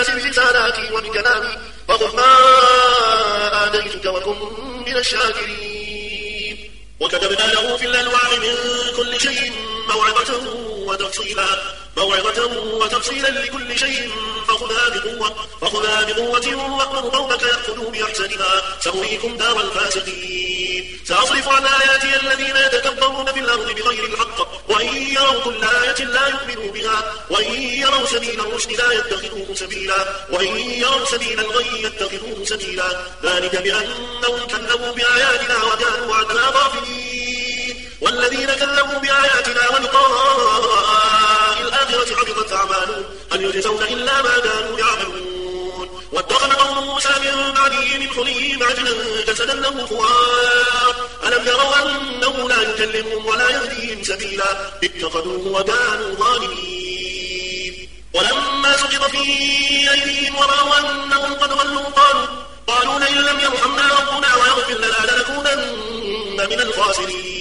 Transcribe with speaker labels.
Speaker 1: الناس برسالاتي وبكلامي فخذ ما آتيتك وكن من الشاكرين. وكتبنا له في الألواح من كل شيء موعظة وتفصيلا لكل شيء فخذها بقوة وأمر قومك يأخذوا بأحسنها سأريكم دار الفاسقين. سأصرف عن آياتي الذين يتكبرون في الأرض بغير الحق وإن يروا كل آية لا يؤمنوا بها وإن يروا سبيل الرشد لا يتخذوه سبيلا وإن يروا سبيل الغي يتخذوه سبيلا ذلك بأنهم كذبوا بآياتنا وكانوا عنها غافلين. والذين كذبوا بآياتنا ولقاء الآخرة حبطت أعمالهم هل يجزون إلا ما كانوا يعملون. واتخذ قوم موسى من بعده من حليهم عجلا جسدا له خوار ألم يروا أنه لا يكلمهم ولا يهديهم سبيلا اتخذوه وكانوا ظالمين. ولما سقط في أيديهم ورأوا أنهم قد ضلوا قالوا لئن لم يرحمنا ربنا ويغفر لنا لنكونن من الخاسرين.